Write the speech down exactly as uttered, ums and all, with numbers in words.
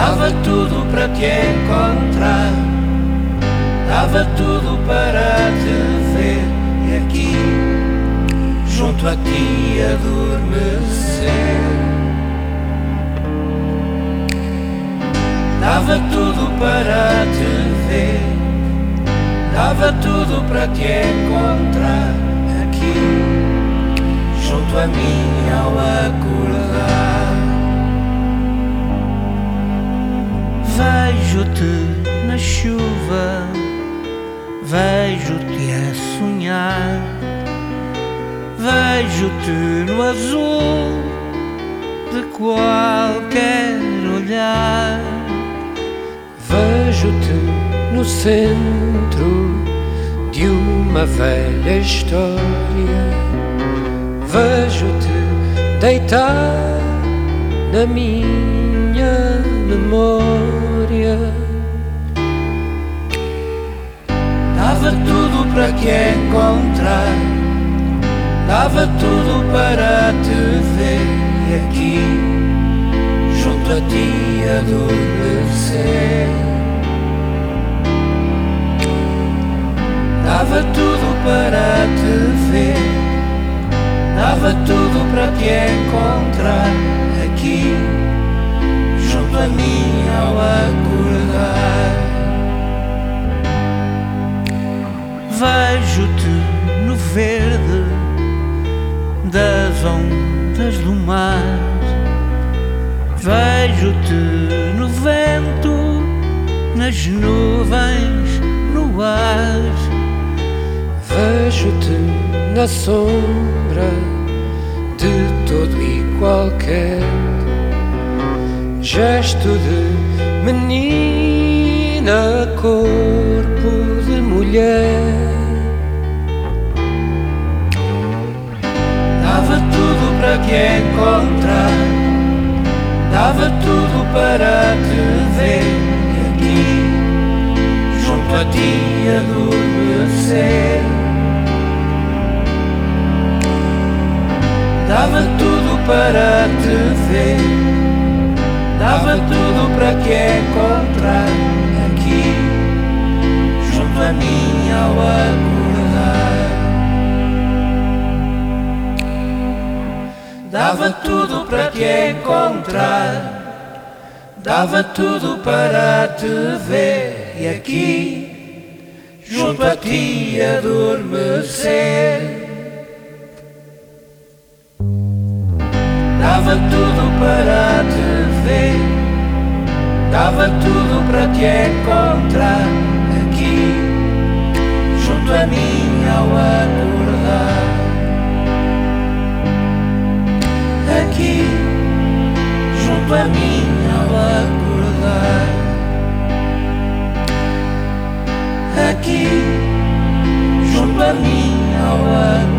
Dava tudo para te encontrar, dava tudo para te ver e aqui, junto a ti, adormecer. Dava tudo para te ver, dava tudo para te encontrar aqui, junto a mim ao acordar. Vejo-te na chuva, vejo-te a sonhar, vejo-te no azul de qualquer olhar. Vejo-te no centro de uma velha história, vejo-te deitar na minha memória. Dava tudo para te encontrar, dava tudo para te ver e aqui, junto a ti, adormecer. Dava tudo para te ver, dava tudo para te encontrar aqui, junto a mim ao acordar. Vejo-te no verde das ondas do mar, vejo-te no vento, nas nuvens, no ar. Vejo-te na sombra de todo e qualquer gesto de menina, corpo de mulher. Dava tudo para te encontrar, dava tudo para te ver e aqui, junto a ti, adormecer. Dava tudo para te ver, dava tudo para te encontrar aqui, junto a mim ao acordar. Dava tudo para te encontrar, dava tudo para te ver e aqui, junto a ti, adormecer. Dava tudo para te ver, dava tudo para te encontrar aqui, junto a mim ao acordar. Aqui, junto a mim ao acordar. Aqui, junto a mim ao acordar.